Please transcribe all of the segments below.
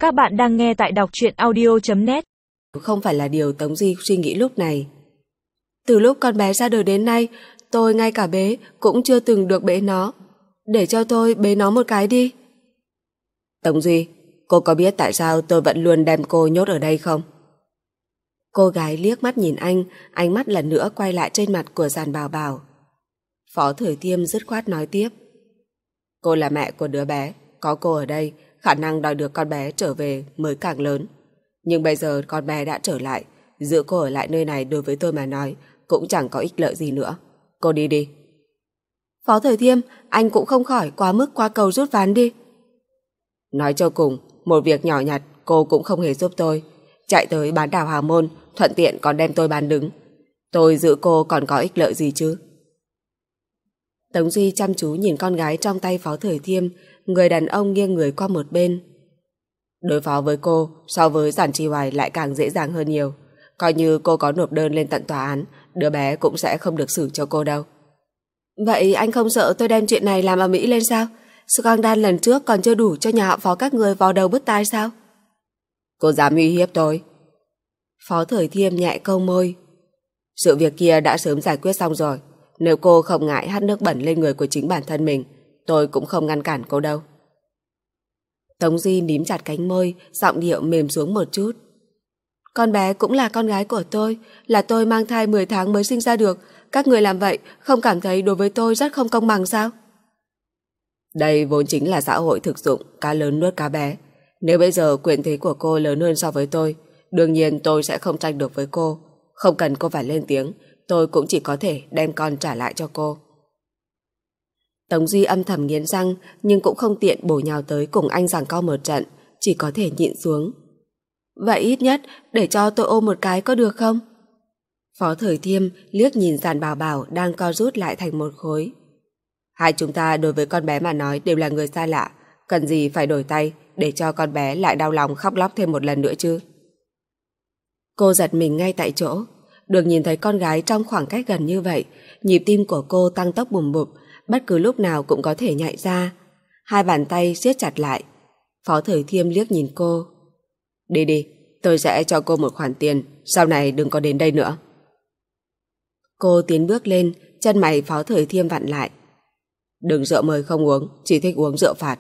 Các bạn đang nghe tại đọc truyện audio.net. Không phải là điều Tống Di suy nghĩ lúc này. Từ lúc con bé ra đời đến nay, tôi ngay cả bế cũng chưa từng được bế nó. Để cho tôi bế nó một cái đi. Tống Duy, cô có biết tại sao tôi vẫn luôn đem cô nhốt ở đây không? Cô gái liếc mắt nhìn anh, ánh mắt lần nữa quay lại trên mặt của Giản Bảo Bảo. Phó Thời Thiêm dứt khoát nói tiếp. Cô là mẹ của đứa bé, có cô ở đây, khả năng đòi được con bé trở về mới càng lớn. Nhưng bây giờ con bé đã trở lại, giữ cô ở lại nơi này đối với tôi mà nói cũng chẳng có ích lợi gì nữa. Cô đi đi. Phó Thời Thiêm, anh cũng không khỏi quá mức qua cầu rút ván đi. Nói cho cùng, một việc nhỏ nhặt cô cũng không hề giúp tôi. Chạy tới bán đảo Hà Môn, thuận tiện còn đem tôi bán đứng. Tôi giữ cô còn có ích lợi gì chứ? Tống Duy chăm chú nhìn con gái trong tay Phó Thời Thiêm, người đàn ông nghiêng người qua một bên. Đối phó với cô so với Giản Chi Hoài lại càng dễ dàng hơn nhiều. Coi như cô có nộp đơn lên tận tòa án, đứa bé cũng sẽ không được xử cho cô đâu. Vậy anh không sợ tôi đem chuyện này làm ầm ĩ lên sao? Scandal lần trước còn chưa đủ cho nhà họ Phó các người vào đầu bứt tai sao? Cô dám uy hiếp tôi? Phó Thời Thiêm nhẹ câu môi. Sự việc kia đã sớm giải quyết xong rồi. Nếu cô không ngại hắt nước bẩn lên người của chính bản thân mình, tôi cũng không ngăn cản cô đâu. Tống Di mím chặt cánh môi, giọng điệu mềm xuống một chút. Con bé cũng là con gái của tôi, là tôi mang thai 10 tháng mới sinh ra được. Các người làm vậy không cảm thấy đối với tôi rất không công bằng sao? Đây vốn chính là xã hội thực dụng, cá lớn nuốt cá bé. Nếu bây giờ quyền thế của cô lớn hơn so với tôi, đương nhiên tôi sẽ không tranh được với cô. Không cần cô phải lên tiếng, tôi cũng chỉ có thể đem con trả lại cho cô. Tống Duy âm thầm nghiến răng, nhưng cũng không tiện bổ nhào tới cùng anh giằng co một trận, chỉ có thể nhịn xuống. Vậy ít nhất để cho tôi ôm một cái có được không? Phó Thời Thiêm liếc nhìn Giản Bảo Bảo đang co rút lại thành một khối. Hai chúng ta đối với con bé mà nói đều là người xa lạ, cần gì phải đổi tay để cho con bé lại đau lòng khóc lóc thêm một lần nữa chứ? Cô giật mình ngay tại chỗ. Được nhìn thấy con gái trong khoảng cách gần như vậy, nhịp tim của cô tăng tốc bùm bụp, bất cứ lúc nào cũng có thể nhạy ra. Hai bàn tay siết chặt lại. Phó Thời Thiêm liếc nhìn cô. Đi đi, tôi sẽ cho cô một khoản tiền, sau này đừng có đến đây nữa. Cô tiến bước lên, chân mày Phó Thời Thiêm vặn lại. Đừng rượu mời không uống, chỉ thích uống rượu phạt.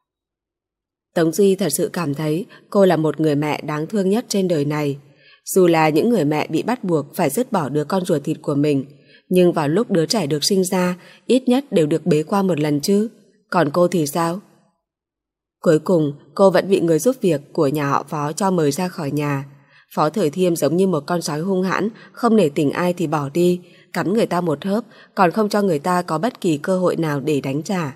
Tống Duy thật sự cảm thấy cô là một người mẹ đáng thương nhất trên đời này. Dù là những người mẹ bị bắt buộc phải dứt bỏ đứa con ruột thịt của mình, nhưng vào lúc đứa trẻ được sinh ra, ít nhất đều được bế qua một lần chứ. Còn cô thì sao? Cuối cùng, cô vẫn bị người giúp việc của nhà họ Phó cho mời ra khỏi nhà. Phó Thời Thiêm giống như một con sói hung hãn, không nể tình ai thì bỏ đi, cắn người ta một hớp, còn không cho người ta có bất kỳ cơ hội nào để đánh trả.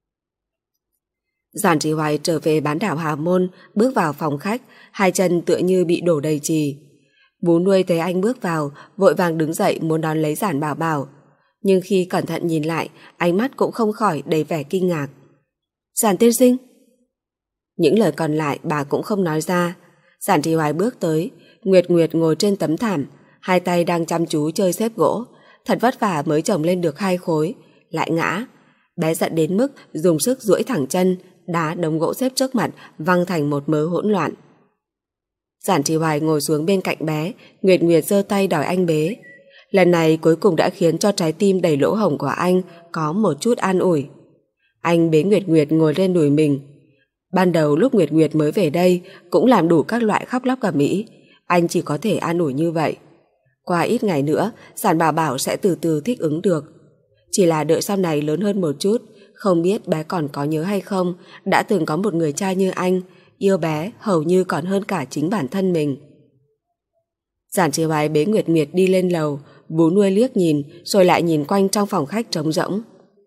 Giản Chỉ Hoài trở về bán đảo Hà Môn, bước vào phòng khách, hai chân tựa như bị đổ đầy trì. Bú nuôi thấy anh bước vào, vội vàng đứng dậy muốn đón lấy Giản Bảo Bảo. Nhưng khi cẩn thận nhìn lại, ánh mắt cũng không khỏi đầy vẻ kinh ngạc. Giản tiên sinh. Những lời còn lại bà cũng không nói ra. Giản Chỉ Hoài bước tới, Nguyệt Nguyệt ngồi trên tấm thảm, hai tay đang chăm chú chơi xếp gỗ. Thật vất vả mới chồng lên được 2 khối, lại ngã. Bé giận đến mức dùng sức duỗi thẳng chân, đá đống gỗ xếp trước mặt văng thành một mớ hỗn loạn. Giản Chỉ Hoài ngồi xuống bên cạnh bé, Nguyệt Nguyệt giơ tay đòi anh bế. Lần này cuối cùng đã khiến cho trái tim đầy lỗ hổng của anh có một chút an ủi. Anh bế Nguyệt Nguyệt ngồi lên đùi mình. Ban đầu lúc Nguyệt Nguyệt mới về đây cũng làm đủ các loại khóc lóc ầm ĩ, anh chỉ có thể an ủi như vậy. Qua ít ngày nữa, Giản Bảo Bảo sẽ từ từ thích ứng được. Chỉ là đợi sau này lớn hơn một chút, không biết bé còn có nhớ hay không, đã từng có một người cha như anh, yêu bé hầu như còn hơn cả chính bản thân mình. Giản Chỉ Hoài bế Nguyệt Nguyệt đi lên lầu, bú nuôi liếc nhìn, rồi lại nhìn quanh trong phòng khách trống rỗng.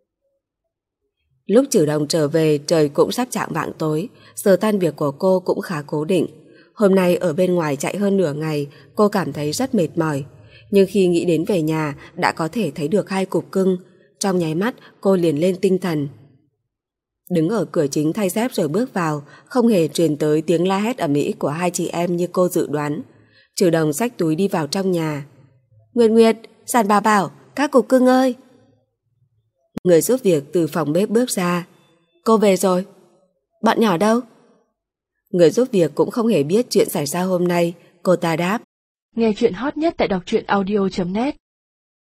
Lúc Trử Đồng trở về, trời cũng sắp chạng vạng tối, giờ tan việc của cô cũng khá cố định. Hôm nay ở bên ngoài chạy hơn nửa ngày, cô cảm thấy rất mệt mỏi. Nhưng khi nghĩ đến về nhà, đã có thể thấy được 2 cục cưng. Trong nháy mắt, cô liền lên tinh thần. Đứng ở cửa chính thay dép rồi bước vào, không hề truyền tới tiếng la hét ầm ĩ của hai chị em như cô dự đoán. Trử Đồng xách túi đi vào trong nhà. Nguyệt Nguyệt, Giản Bảo Bảo, các cục cưng ơi! Người giúp việc từ phòng bếp bước ra. Cô về rồi. Bọn nhỏ đâu? Người giúp việc cũng không hề biết chuyện xảy ra hôm nay, cô ta đáp. Nghe chuyện hot nhất tại đọc truyện audio.net